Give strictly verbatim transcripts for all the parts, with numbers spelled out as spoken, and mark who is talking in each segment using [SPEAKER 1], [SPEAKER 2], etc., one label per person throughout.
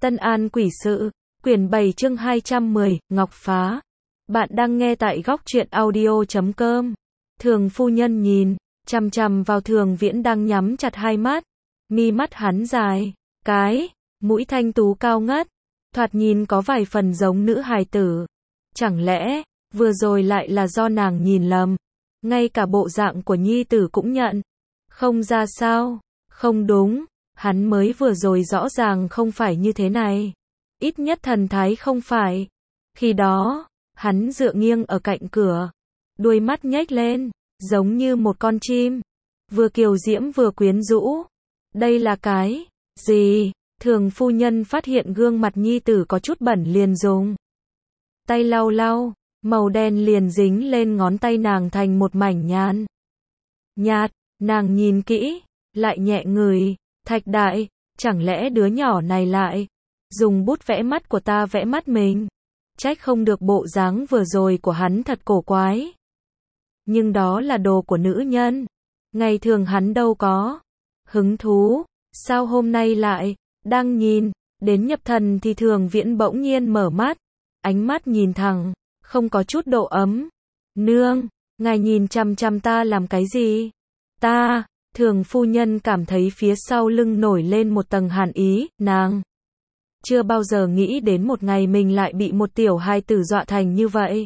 [SPEAKER 1] Tân An Quỷ Sự, quyển bảy chương hai trăm mười, Ngọc Phá. Bạn đang nghe tại góc truyện audio chấm com. Thường phu nhân nhìn chằm chằm vào Thường Viễn đang nhắm chặt hai mắt, mi mắt hắn dài, cái mũi thanh tú cao ngất, thoạt nhìn có vài phần giống nữ hài tử. Chẳng lẽ vừa rồi lại là do nàng nhìn lầm? Ngay cả bộ dạng của nhi tử cũng nhận không ra sao? Không đúng, hắn mới vừa rồi rõ ràng không phải như thế này. Ít nhất thần thái không phải. Khi đó, hắn dựa nghiêng ở cạnh cửa, đuôi mắt nhếch lên, giống như một con chim, vừa kiều diễm vừa quyến rũ. Đây là cái gì? Thường phu nhân phát hiện gương mặt nhi tử có chút bẩn liền dùng tay lau lau, màu đen liền dính lên ngón tay nàng thành một mảnh nhàn nhạt. Nàng nhìn kỹ, lại nhẹ ngửi, Thạch đại, chẳng lẽ đứa nhỏ này lại dùng bút vẽ mắt của ta vẽ mắt mình? Trách không được bộ dáng vừa rồi của hắn thật cổ quái. Nhưng đó là đồ của nữ nhân, ngày thường hắn đâu có hứng thú, sao hôm nay lại đang nhìn đến nhập thần thì Thường Viễn bỗng nhiên mở mắt, ánh mắt nhìn thẳng, không có chút độ ấm. Nương, ngài nhìn chằm chằm ta làm cái gì? Ta, Thường phu nhân cảm thấy phía sau lưng nổi lên một tầng hàn ý, nàng chưa bao giờ nghĩ đến một ngày mình lại bị một tiểu hài tử dọa thành như vậy.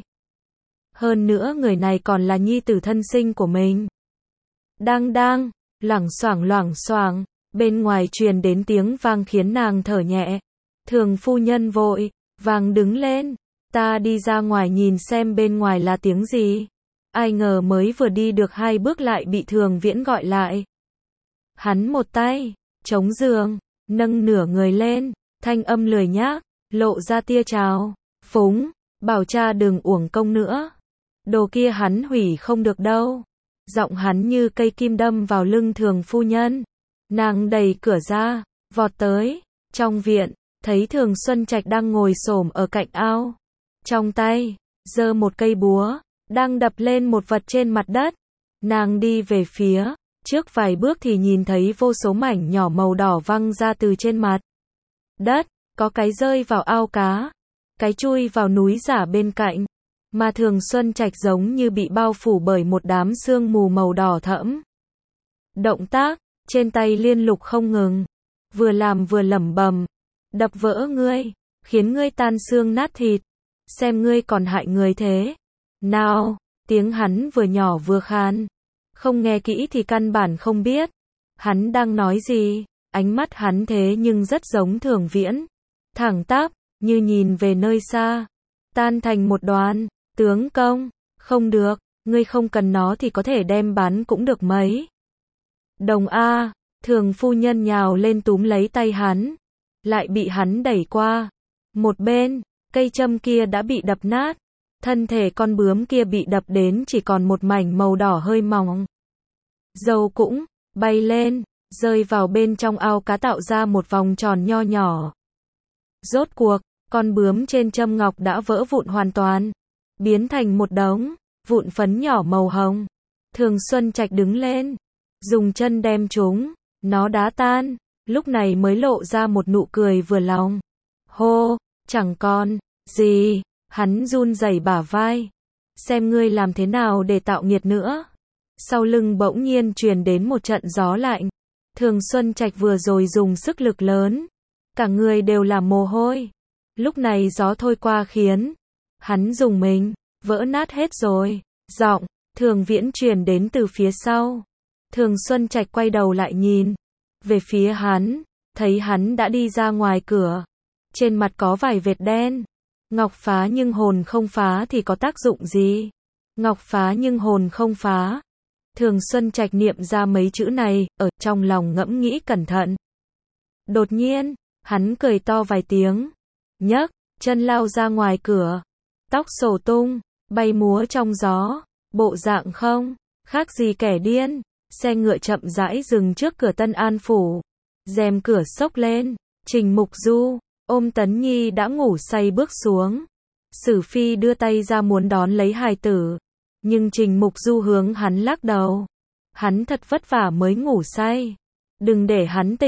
[SPEAKER 1] Hơn nữa người này còn là nhi tử thân sinh của mình. Đang đang, loảng xoảng loảng xoảng, bên ngoài truyền đến tiếng vang khiến nàng thở nhẹ. Thường phu nhân vội vàng đứng lên, ta đi ra ngoài nhìn xem bên ngoài là tiếng gì. Ai ngờ mới vừa đi được hai bước lại bị Thường Viễn gọi lại. Hắn một tay chống giường, nâng nửa người lên, thanh âm lười nhác, lộ ra tia trào phúng, bảo cha đừng uổng công nữa. Đồ kia hắn hủy không được đâu. Giọng hắn như cây kim đâm vào lưng Thường phu nhân. Nàng đẩy cửa ra, vọt tới trong viện, thấy Thường Xuân Trạch đang ngồi xổm ở cạnh ao, trong tay giơ một cây búa, đang đập lên một vật trên mặt đất. Nàng đi về phía trước vài bước thì nhìn thấy vô số mảnh nhỏ màu đỏ văng ra từ trên mặt đất, có cái rơi vào ao cá, cái chui vào núi giả bên cạnh, mà Thường Xuân Trạch giống như bị bao phủ bởi một đám sương mù màu đỏ thẫm. Động tác trên tay liên lục không ngừng, vừa làm vừa lẩm bẩm, đập vỡ ngươi, khiến ngươi tan xương nát thịt, xem ngươi còn hại người thế nào. Tiếng hắn vừa nhỏ vừa khan, không nghe kỹ thì căn bản không biết hắn đang nói gì. Ánh mắt hắn thế nhưng rất giống Thường Viễn, thẳng tắp, như nhìn về nơi xa, tan thành một đoàn. Tướng công, không được, ngươi không cần nó thì có thể đem bán cũng được mấy đồng a. Thường phu nhân nhào lên túm lấy tay hắn, lại bị hắn đẩy qua một bên. Cây châm kia đã bị đập nát, thân thể con bướm kia bị đập đến chỉ còn một mảnh màu đỏ hơi mỏng. Dầu cũng bay lên, rơi vào bên trong ao cá tạo ra một vòng tròn nho nhỏ. Rốt cuộc, con bướm trên châm ngọc đã vỡ vụn hoàn toàn, biến thành một đống vụn phấn nhỏ màu hồng. Thường Xuân Trạch đứng lên, dùng chân đem chúng nó đá tan, lúc này mới lộ ra một nụ cười vừa lòng. Hô, chẳng còn gì. Hắn run rẩy bả vai, xem ngươi làm thế nào để tạo nghiệt nữa. Sau lưng bỗng nhiên truyền đến một trận gió lạnh. Thường Xuân Trạch vừa rồi dùng sức lực lớn, cả người đều là mồ hôi. Lúc này gió thôi qua khiến hắn dùng mình vỡ nát hết rồi. Giọng Thường Viễn truyền đến từ phía sau. Thường Xuân Trạch quay đầu lại nhìn về phía hắn, thấy hắn đã đi ra ngoài cửa, trên mặt có vài vệt đen. Ngọc phá nhưng hồn không phá thì có tác dụng gì? Ngọc phá nhưng hồn không phá. Thường Xuân Trạch niệm ra mấy chữ này, ở trong lòng ngẫm nghĩ cẩn thận. Đột nhiên, hắn cười to vài tiếng, nhấc chân lao ra ngoài cửa, tóc xổ tung, bay múa trong gió, bộ dạng không khác gì kẻ điên. Xe ngựa chậm rãi dừng trước cửa Tân An phủ, rèm cửa xốc lên, Trình Mục Du ôm Tấn Nhi đã ngủ say bước xuống. Sử Phi đưa tay ra muốn đón lấy hài tử, nhưng Trình Mục Du hướng hắn lắc đầu. Hắn thật vất vả mới ngủ say, đừng để hắn tỉnh.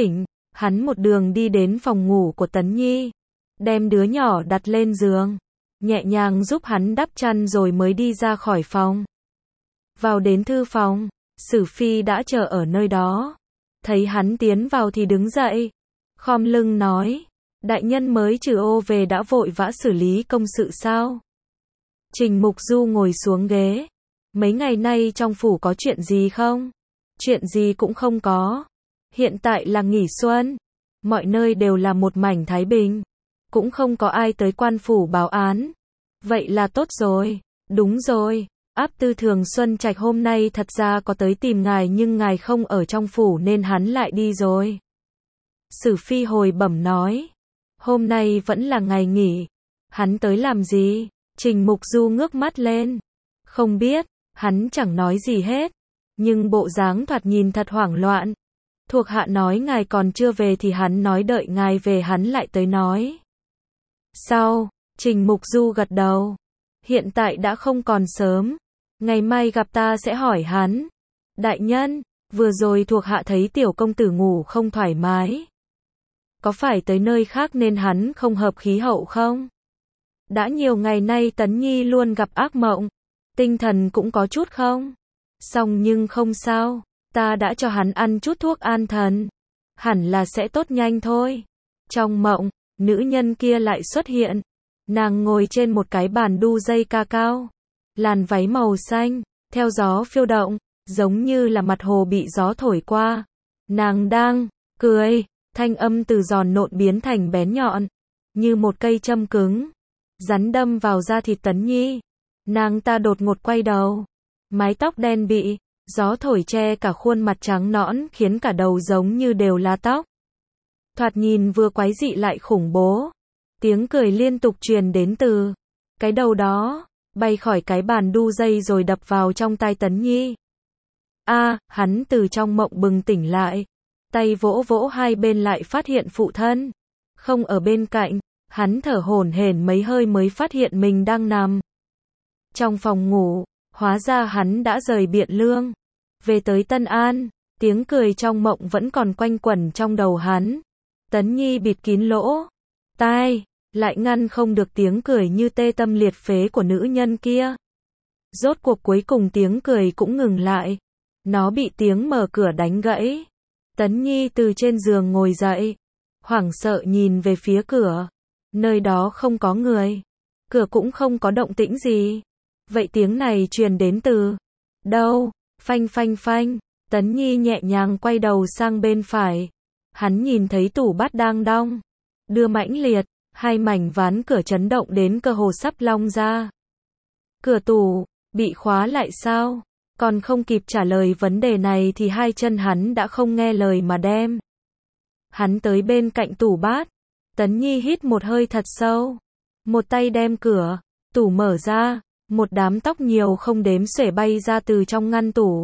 [SPEAKER 1] Hắn một đường đi đến phòng ngủ của Tấn Nhi, đem đứa nhỏ đặt lên giường, nhẹ nhàng giúp hắn đắp chăn rồi mới đi ra khỏi phòng. Vào đến thư phòng, Sử Phi đã chờ ở nơi đó. Thấy hắn tiến vào thì đứng dậy, khom lưng nói, đại nhân mới trừ ô về đã vội vã xử lý công sự sao? Trình Mục Du ngồi xuống ghế, mấy ngày nay trong phủ có chuyện gì không? Chuyện gì cũng không có. Hiện tại là nghỉ xuân, mọi nơi đều là một mảnh thái bình, cũng không có ai tới quan phủ báo án. Vậy là tốt rồi. Đúng rồi, Áp Tư Thường Xuân Trạch hôm nay thật ra có tới tìm ngài nhưng ngài không ở trong phủ nên hắn lại đi rồi. Sử Phi hồi bẩm nói, hôm nay vẫn là ngày nghỉ, hắn tới làm gì? Trình Mục Du ngước mắt lên, không biết, hắn chẳng nói gì hết, nhưng bộ dáng thoạt nhìn thật hoảng loạn. Thuộc hạ nói ngài còn chưa về thì hắn nói đợi ngài về hắn lại tới nói. Sao? Trình Mục Du gật đầu. Hiện tại đã không còn sớm, ngày mai gặp ta sẽ hỏi hắn. Đại nhân, vừa rồi thuộc hạ thấy tiểu công tử ngủ không thoải mái. Có phải tới nơi khác nên hắn không hợp khí hậu không? Đã nhiều ngày nay Tấn Nhi luôn gặp ác mộng, tinh thần cũng có chút không? Xong nhưng không sao, ta đã cho hắn ăn chút thuốc an thần, hẳn là sẽ tốt nhanh thôi. Trong mộng, nữ nhân kia lại xuất hiện, nàng ngồi trên một cái bàn đu dây ca cao, làn váy màu xanh, theo gió phiêu động, giống như là mặt hồ bị gió thổi qua. Nàng đang cười, thanh âm từ giòn nộn biến thành bén nhọn, như một cây châm cứng, rắn đâm vào da thịt Tấn Nhi. Nàng ta đột ngột quay đầu, mái tóc đen bị gió thổi che cả khuôn mặt trắng nõn khiến cả đầu giống như đều là tóc. Thoạt nhìn vừa quái dị lại khủng bố. Tiếng cười liên tục truyền đến từ cái đầu đó, bay khỏi cái bàn đu dây rồi đập vào trong tai Tấn Nhi. A, à, hắn từ trong mộng bừng tỉnh lại, tay vỗ vỗ hai bên lại phát hiện phụ thân không ở bên cạnh, hắn thở hổn hển mấy hơi mới phát hiện mình đang nằm trong phòng ngủ, hóa ra hắn đã rời Biện Lương, về tới Tân An. Tiếng cười trong mộng vẫn còn quanh quẩn trong đầu hắn. Tấn Nhi bịt kín lỗ tai, lại ngăn không được tiếng cười như tê tâm liệt phế của nữ nhân kia. Rốt cuộc cuối cùng tiếng cười cũng ngừng lại. Nó bị tiếng mở cửa đánh gãy. Tấn Nhi từ trên giường ngồi dậy, hoảng sợ nhìn về phía cửa. Nơi đó không có người, cửa cũng không có động tĩnh gì. Vậy tiếng này truyền đến từ đâu? Phanh phanh phanh. Tấn Nhi nhẹ nhàng quay đầu sang bên phải. Hắn nhìn thấy tủ bát đang đong đưa mãnh liệt, hai mảnh ván cửa chấn động đến cơ hồ sắp long ra. Cửa tủ bị khóa lại sao? Còn không kịp trả lời vấn đề này thì hai chân hắn đã không nghe lời mà đem hắn tới bên cạnh tủ bát. Tấn Nhi hít một hơi thật sâu, một tay đem cửa tủ mở ra, một đám tóc nhiều không đếm xuể bay ra từ trong ngăn tủ,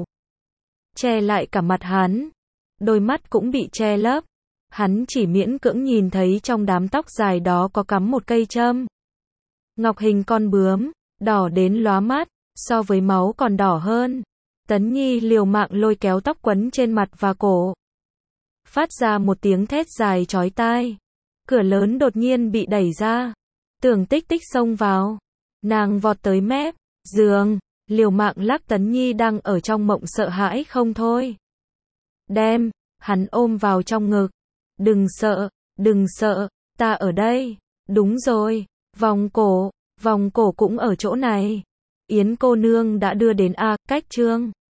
[SPEAKER 1] che lại cả mặt hắn. Đôi mắt cũng bị che lấp, hắn chỉ miễn cưỡng nhìn thấy trong đám tóc dài đó có cắm một cây châm ngọc hình con bướm, đỏ đến lóa mắt, so với máu còn đỏ hơn. Tấn Nhi liều mạng lôi kéo tóc quấn trên mặt và cổ, phát ra một tiếng thét dài chói tai. Cửa lớn đột nhiên bị đẩy ra, Tưởng Tích Tích xông vào, nàng vọt tới mép giường, liều mạng lắc Tấn Nhi đang ở trong mộng sợ hãi không thôi. Đem hắn ôm vào trong ngực. Đừng sợ, đừng sợ, ta ở đây. Đúng rồi, vòng cổ, vòng cổ cũng ở chỗ này. Yến cô nương đã đưa đến A, cách chương